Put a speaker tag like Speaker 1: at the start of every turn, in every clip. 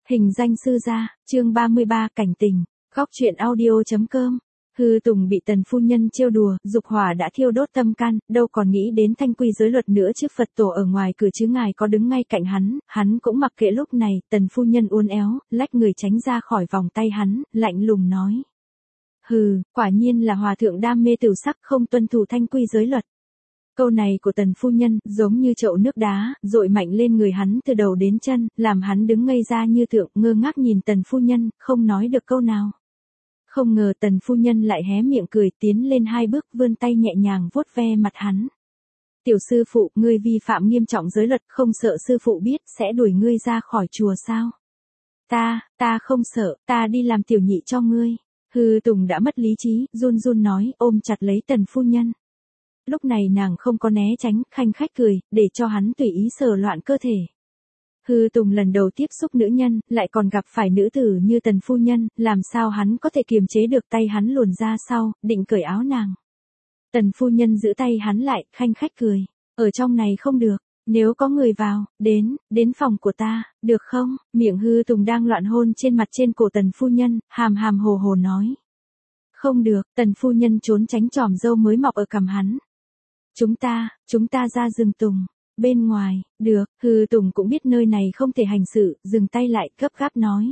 Speaker 1: Hình danh sư gia, chương 33 cảnh tình, góc truyện audio.com. Hư Tùng bị Tần phu nhân trêu đùa, dục hỏa đã thiêu đốt tâm can, đâu còn nghĩ đến thanh quy giới luật nữa chứ. Phật tổ ở ngoài cửa chứ ngài có đứng ngay cạnh hắn cũng mặc kệ. Lúc này, Tần phu nhân uốn éo, lách người tránh ra khỏi vòng tay hắn, lạnh lùng nói. Hừ, quả nhiên là hòa thượng đam mê tửu sắc, không tuân thủ thanh quy giới luật. Câu này của Tần phu nhân, giống như chậu nước đá, dội mạnh lên người hắn từ đầu đến chân, làm hắn đứng ngây ra như tượng, ngơ ngác nhìn Tần phu nhân, không nói được câu nào. Không ngờ Tần phu nhân lại hé miệng cười, tiến lên 2 bước, vươn tay nhẹ nhàng vuốt ve mặt hắn. Tiểu sư phụ, ngươi vi phạm nghiêm trọng giới luật, không sợ sư phụ biết sẽ đuổi ngươi ra khỏi chùa sao? Ta không sợ, ta đi làm tiểu nhị cho ngươi. Hư Tùng đã mất lý trí, run run nói, ôm chặt lấy Tần phu nhân. Lúc này nàng không có né tránh, khanh khách cười, để cho hắn tùy ý sờ loạn cơ thể. Hư Tùng lần đầu tiếp xúc nữ nhân, lại còn gặp phải nữ tử như Tần phu nhân, làm sao hắn có thể kiềm chế được. Tay hắn luồn ra sau, định cởi áo nàng. Tần phu nhân giữ tay hắn lại, khanh khách cười, ở trong này không được, nếu có người vào, đến phòng của ta, được không? Miệng Hư Tùng đang loạn hôn trên mặt trên cổ Tần phu nhân, hàm hàm hồ hồ nói. Không được. Tần phu nhân trốn tránh chòm râu mới mọc ở cằm hắn. Chúng ta ra rừng tùng. Bên ngoài, được. Hư Tùng cũng biết nơi này không thể hành sự, dừng tay lại, gấp gáp nói.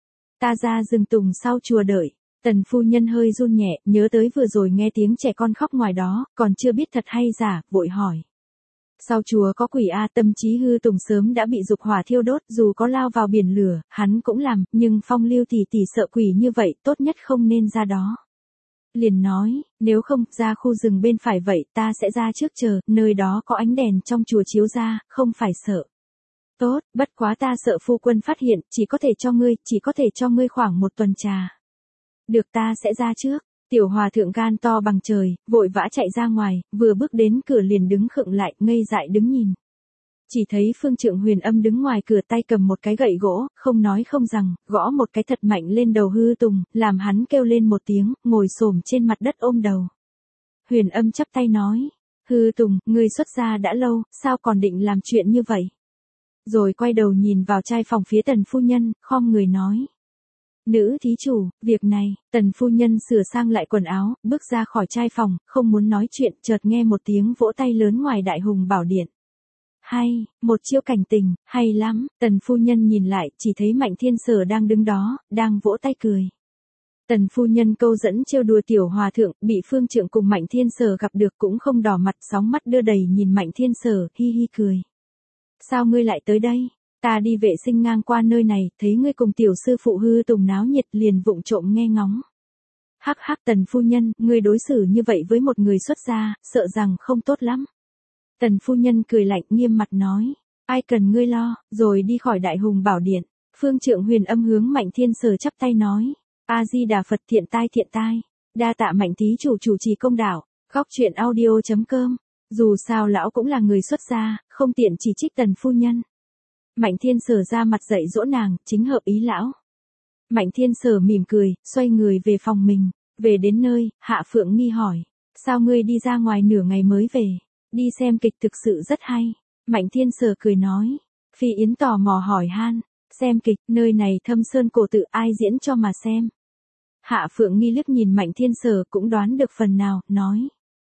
Speaker 1: Ta ra rừng tùng sau chùa đợi. Tần phu nhân hơi run nhẹ, nhớ tới vừa rồi nghe tiếng trẻ con khóc ngoài đó, còn chưa biết thật hay giả, vội hỏi. Sau chùa có quỷ a? Tâm trí Hư Tùng sớm đã bị dục hỏa thiêu đốt, dù có lao vào biển lửa, hắn cũng làm, nhưng Phong Lưu tỷ tỷ sợ quỷ như vậy, tốt nhất không nên ra đó. Liền nói, nếu không, ra khu rừng bên phải vậy, ta sẽ ra trước chờ, nơi đó có ánh đèn trong chùa chiếu ra, không phải sợ. Tốt, bất quá ta sợ phu quân phát hiện, chỉ có thể cho ngươi khoảng 1 tuần trà. Được, ta sẽ ra trước. Tiểu hòa thượng gan to bằng trời, vội vã chạy ra ngoài, vừa bước đến cửa liền đứng khựng lại, ngây dại đứng nhìn. Chỉ thấy Phương Trượng Huyền Âm đứng ngoài cửa, tay cầm một cái gậy gỗ, không nói không rằng, gõ một cái thật mạnh lên đầu Hư Tùng, làm hắn kêu lên một tiếng, ngồi xổm trên mặt đất ôm đầu. Huyền Âm chắp tay nói, Hư Tùng, ngươi xuất gia đã lâu, sao còn định làm chuyện như vậy? Rồi quay đầu nhìn vào trai phòng phía Tần phu nhân, khom người nói. Nữ thí chủ, việc này. Tần phu nhân sửa sang lại quần áo, bước ra khỏi trai phòng, không muốn nói chuyện, chợt nghe một tiếng vỗ tay lớn ngoài Đại Hùng Bảo Điện. Hay, một chiêu cảnh tình, hay lắm. Tần phu nhân nhìn lại, chỉ thấy Mạnh Thiên Sở đang đứng đó, đang vỗ tay cười. Tần phu nhân câu dẫn trêu đùa tiểu hòa thượng, bị Phương Trượng cùng Mạnh Thiên Sở gặp được cũng không đỏ mặt, sóng mắt đưa đầy nhìn Mạnh Thiên Sở, hi hi cười. Sao ngươi lại tới đây? Ta đi vệ sinh ngang qua nơi này, thấy ngươi cùng tiểu sư phụ Hư Tùng náo nhiệt, liền vụng trộm nghe ngóng. Hắc hắc. Tần phu nhân, ngươi đối xử như vậy với một người xuất gia, sợ rằng không tốt lắm. Tần phu nhân cười lạnh, nghiêm mặt nói, ai cần ngươi lo, rồi đi khỏi Đại Hùng Bảo Điện. Phương Trượng Huyền Âm hướng Mạnh Thiên Sở chắp tay nói, A Di Đà Phật. Thiện tai, đa tạ Mạnh thí chủ chủ trì công đạo. Góc truyện audio.com. Dù sao lão cũng là người xuất gia, không tiện chỉ trích Tần phu nhân. Mạnh Thiên Sở ra mặt dạy dỗ nàng, chính hợp ý lão. Mạnh Thiên Sở mỉm cười, xoay người về phòng mình. Về đến nơi, Hạ Phượng Nghi hỏi, sao ngươi đi ra ngoài nửa ngày mới về? Đi xem kịch thực sự rất hay. Mạnh Thiên Sở cười nói. Phi Yến tò mò hỏi han, xem kịch, nơi này Thâm Sơn cổ tự, ai diễn cho mà xem? Hạ Phượng Nghi liếc nhìn Mạnh Thiên Sở, cũng đoán được phần nào, nói.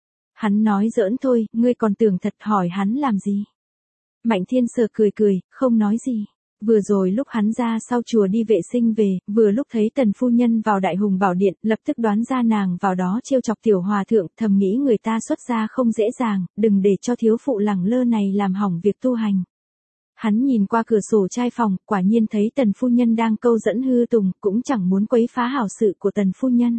Speaker 1: Hắn nói giỡn thôi, ngươi còn tưởng thật, hỏi hắn làm gì? Mạnh Thiên Sở cười, không nói gì. Vừa rồi lúc hắn ra sau chùa đi vệ sinh về, vừa lúc thấy Tần phu nhân vào Đại Hùng Bảo Điện, lập tức đoán ra nàng vào đó trêu chọc tiểu hòa thượng, thầm nghĩ người ta xuất gia không dễ dàng, đừng để cho thiếu phụ lẳng lơ này làm hỏng việc tu hành. Hắn nhìn qua cửa sổ trai phòng, quả nhiên thấy Tần phu nhân đang câu dẫn Hư Tùng, cũng chẳng muốn quấy phá hảo sự của Tần phu nhân.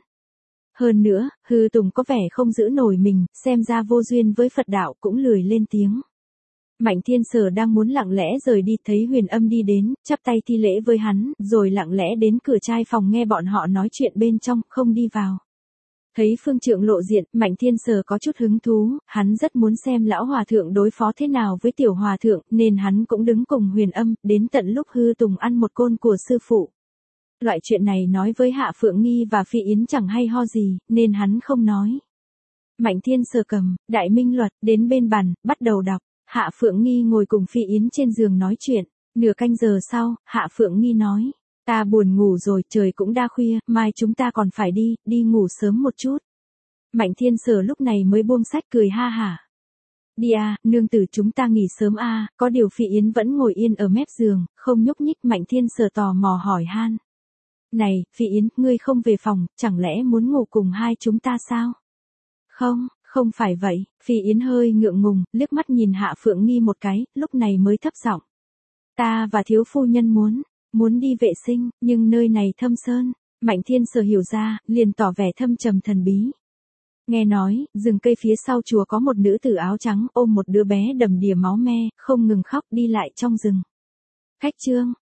Speaker 1: Hơn nữa, Hư Tùng có vẻ không giữ nổi mình, xem ra vô duyên với Phật đạo, cũng lười lên tiếng. Mạnh Thiên Sở đang muốn lặng lẽ rời đi, thấy Huyền Âm đi đến, chắp tay thi lễ với hắn, rồi lặng lẽ đến cửa trai phòng nghe bọn họ nói chuyện bên trong, không đi vào. Thấy Phương Trượng lộ diện, Mạnh Thiên Sở có chút hứng thú, hắn rất muốn xem lão hòa thượng đối phó thế nào với tiểu hòa thượng, nên hắn cũng đứng cùng Huyền Âm, đến tận lúc Hư Tùng ăn một côn của sư phụ. Loại chuyện này nói với Hạ Phượng Nghi và Phi Yến chẳng hay ho gì, nên hắn không nói. Mạnh Thiên Sở cầm Đại Minh Luật đến bên bàn, bắt đầu đọc. Hạ Phượng Nghi ngồi cùng Phi Yến trên giường nói chuyện. Nửa canh giờ sau, Hạ Phượng Nghi nói. Ta buồn ngủ rồi, trời cũng đã khuya, mai chúng ta còn phải đi ngủ sớm một chút. Mạnh Thiên Sở lúc này mới buông sách cười ha hả. Đi à, nương tử chúng ta nghỉ sớm à, có điều Phi Yến vẫn ngồi yên ở mép giường, không nhúc nhích. Mạnh Thiên Sở tò mò hỏi han. Này, Phi Yến, ngươi không về phòng, chẳng lẽ muốn ngủ cùng hai chúng ta sao? Không phải vậy, Phi Yến hơi ngượng ngùng, liếc mắt nhìn Hạ Phượng Nghi một cái, lúc này mới thấp giọng. Ta và thiếu phu nhân muốn đi vệ sinh, nhưng nơi này thâm sơn. Mạnh Thiên Sở hiểu ra, liền tỏ vẻ thâm trầm thần bí. Nghe nói, rừng cây phía sau chùa có một nữ tử áo trắng ôm một đứa bé đầm đìa máu me, không ngừng khóc đi lại trong rừng. Khách trương,